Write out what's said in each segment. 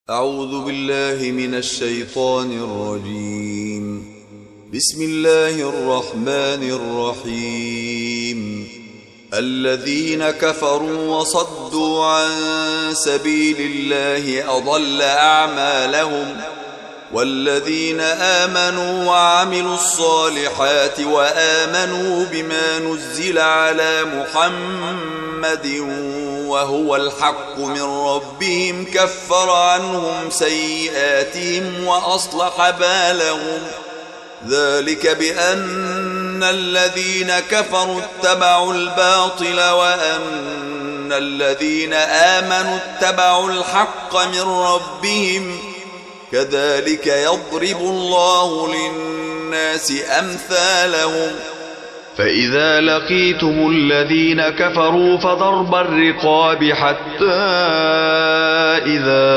أعوذ بالله من الشيطان الرجيم. بسم الله الرحمن الرحيم. الذين كفروا وصدوا عن سبيل الله أضل أعمالهم، والذين آمنوا وعملوا الصالحات وآمنوا بما نزل على محمد وهو الحق من ربهم كفر عنهم سيئاتهم وأصلح بالهم. ذلك بأن الذين كفروا اتبعوا الباطل وأن الذين آمنوا اتبعوا الحق من ربهم. كذلك يضرب الله للناس أمثالهم. فإذا لقيتم الذين كفروا فضرب الرقاب حتى إذا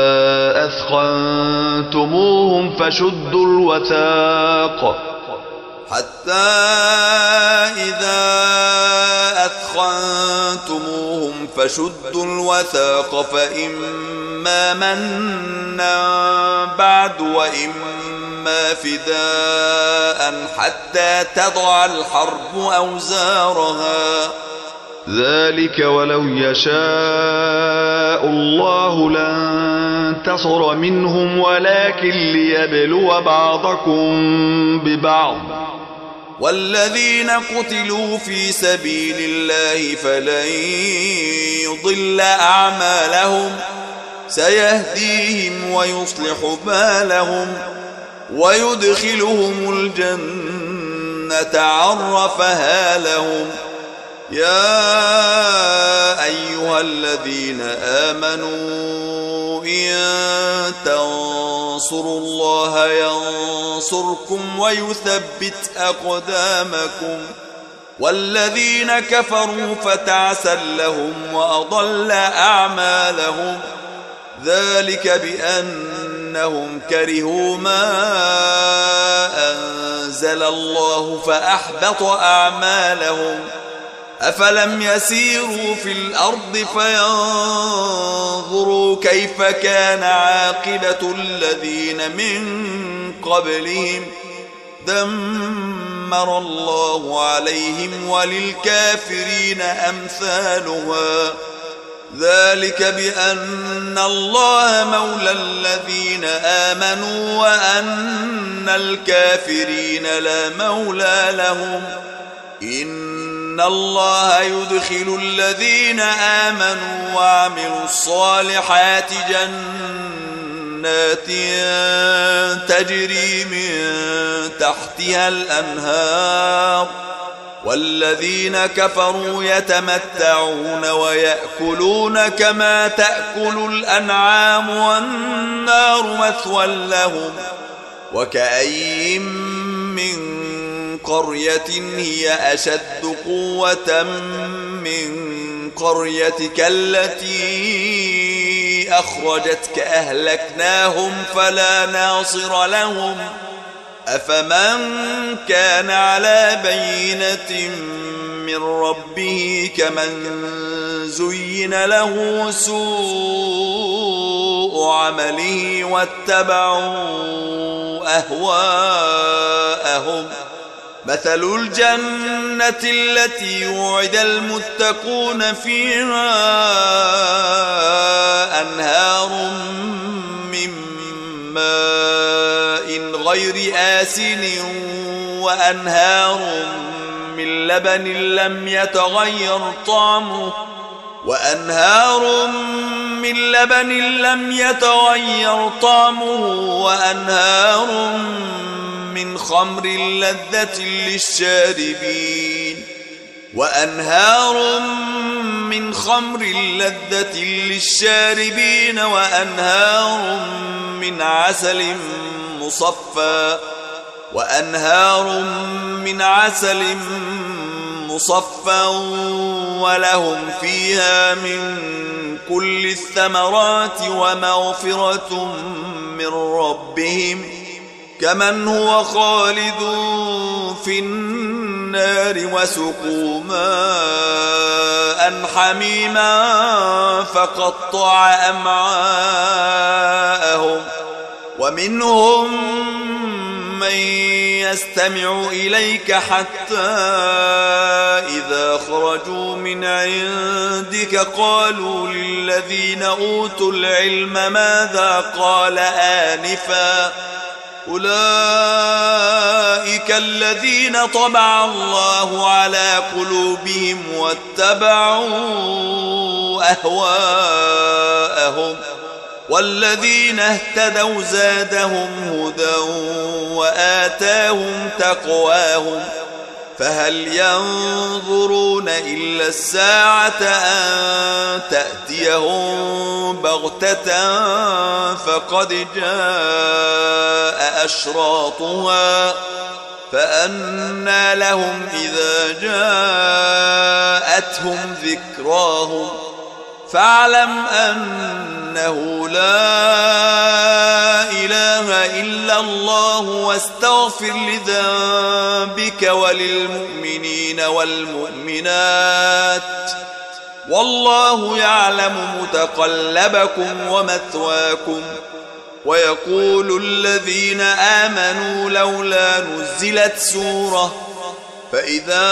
أثخنتموهم فشدوا الوثاق فإما منا بعد وإما فداء حتى تضع الحرب أوزارها. ذلك ولو يشاء الله لانتصر منهم ولكن ليبلو بعضكم ببعض. والذين قتلوا في سبيل الله فلن يضل أعمالهم، سيهديهم ويصلح بالهم ويدخلهم الجنة عرفها لهم. يا أيها الذين آمنوا إن تنصروا الله ينصركم ويثبت أقدامكم. والذين كفروا فتعسا لهم وأضل أعمالهم. ذلك بأنهم كرهوا ما أنزل الله فأحبط أعمالهم. أفلم يسيروا في الأرض فينظروا كيف كان عاقبة الذين من قبلهم. دمر الله عليهم وللكافرين أمثالها. ذلك بأن الله مولى الذين آمنوا وأن الكافرين لا مولى لهم. إن الله يدخل الذين آمنوا وعملوا الصالحات جنات تجري من تحتها الأنهار، والذين كفروا يتمتعون ويأكلون كما تأكل الأنعام والنار مثوى لهم. وكأين من قرية هي أشد قوة من قريتك التي أخرجتك أهلكناهم فلا ناصر لهم. أفمن كان على بينة من ربه كمن زين له سوء عمله واتبعوا أهواءهم. مثل الجنة التي وعد المتقون فيها أنهار من ماء غير آسن وأنهار من لبن لم يتغير طعمه وأنهار من خمر لذة للشاربين وأنهار من عسل مصفى ولهم فيها من كل الثمرات ومغفرة من ربهم كمن هو خالد في النار النار وسقوا ماء حميما فقطع أمعاءهم ومنهم من يستمع إليك حتى إذا خرجوا من عندك قالوا للذين أوتوا العلم ماذا قال آنفا أولئك الذين طبع الله على قلوبهم واتبعوا أهواءهم والذين اهتدوا زادهم هدى وآتاهم تقواهم فهل ينظرون إلا الساعة أن تأتيهم بغتة فقد جاء أشراطها فأنى لهم إذا جاءتهم ذكراهم فاعلم أنه لا إله إلا الله واستغفر لذنبك وللمؤمنين والمؤمنات والله يعلم متقلبكم ومثواكم ويقول الذين آمنوا لولا نزلت سورة فإذا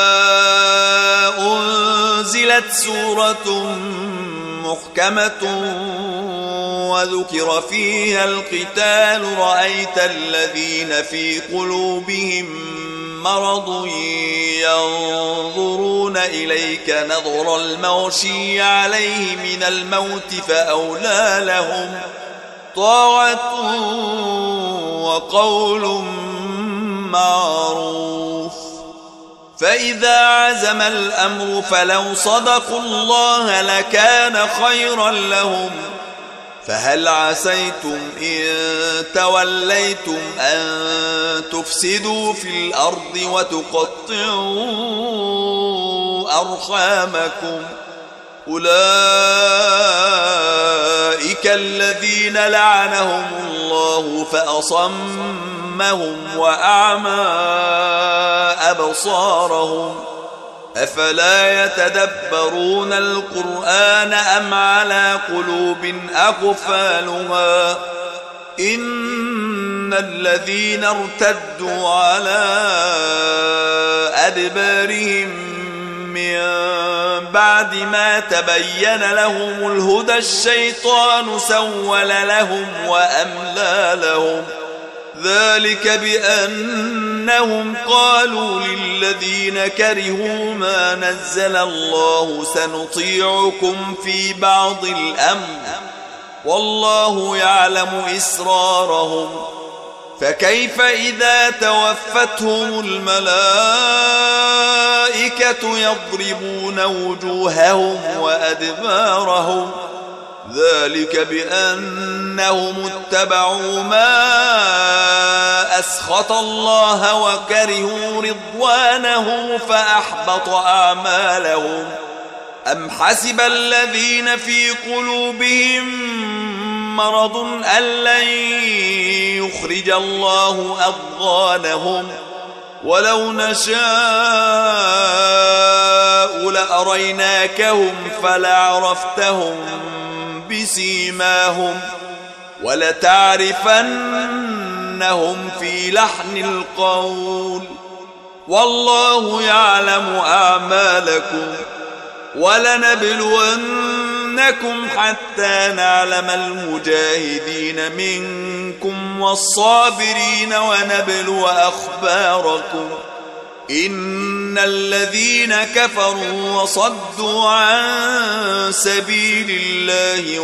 أنزلت سورة محكمة وذكر فيها القتال رأيت الذين في قلوبهم مرض ينظرون إليك نظر المغشي عليه من الموت فأولى لهم طاعة وقول معروف فإذا عزم الأمر فلو صدقوا الله لكان خيرا لهم فهل عسيتم إن توليتم أن تفسدوا في الأرض وتقطعوا أرحامكم أولئك الذين لعنهم الله فأصمهم وأعمى أبصارهم أفلا يتدبرون القرآن أم على قلوب أقفالها إن الذين ارتدوا على أدبارهم من بعد ما تبين لهم الهدى الشيطان سول لهم وأملى لهم ذلك بأنهم قالوا للذين كرهوا ما نزل الله سنطيعكم في بعض الأمر والله يعلم إسرارهم فكيف إذا توفتهم الملائكة يضربون وجوههم وأدبارهم ذلك بأنهم اتبعوا ما أسخط الله وكرهوا رضوانه فأحبط أعمالهم أم حسب الذين في قلوبهم مرض أن لن يخرج الله أضغانهم ولو نشاء لأريناكهم فلعرفتهم بسيماهم ولتعرفنهم في لحن القول والله يعلم أعمالكم ولنبلونكم حتى نعلم المجاهدين منكم والصابرين ونبلو أخباركم إن الذين كفروا وصدوا عن سبيل الله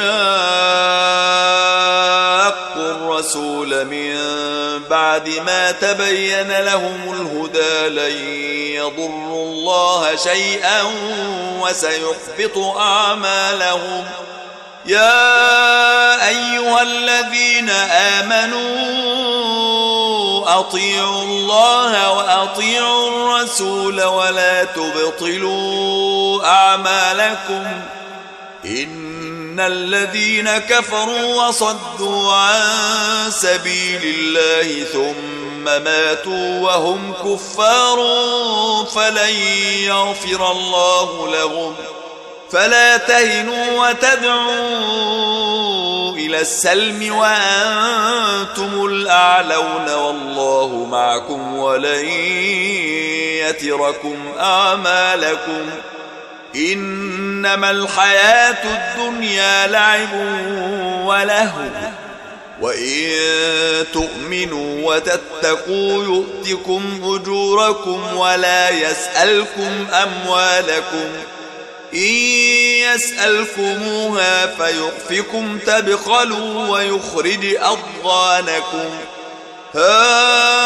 وشاقوا الرسول من بعد ما تبين لهم الهدى لن يضروا الله شيئا وسيحبط أعمالهم يا أيها الذين آمنوا أطيعوا الله وأطيعوا الرسول ولا تبطلوا أعمالكم إن الذين كفروا وصدوا عن سبيل الله ثم ماتوا وهم كفار فلن يغفر الله لهم فلا تهنوا وتدعوا إلى السلم وأنتم الأعلون والله معكم ولن يتركم أعمالكم إنما الحياة الدنيا لعب ولهو وإن تؤمنوا وتتقوا يؤتكم أجوركم ولا يسألكم أموالكم إن يسألكموها فيخفكم تبخلوا ويخرج أضغانكم ها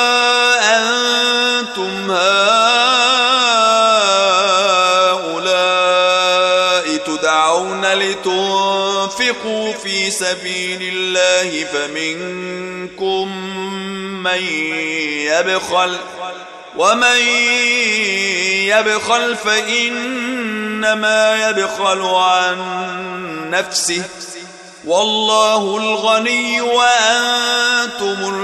أنتم هؤلاء تدعون لتنفقوا في سبيل الله فمنكم من يبخل ومن يبخل فإنما يبخل عن نفسه والله الغني وأنتم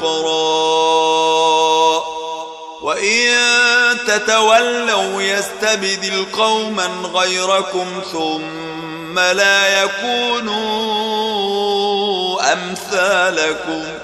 الفقراء وإن تتولوا يستبدل قوما غيركم ثم لا يكونوا أمثالكم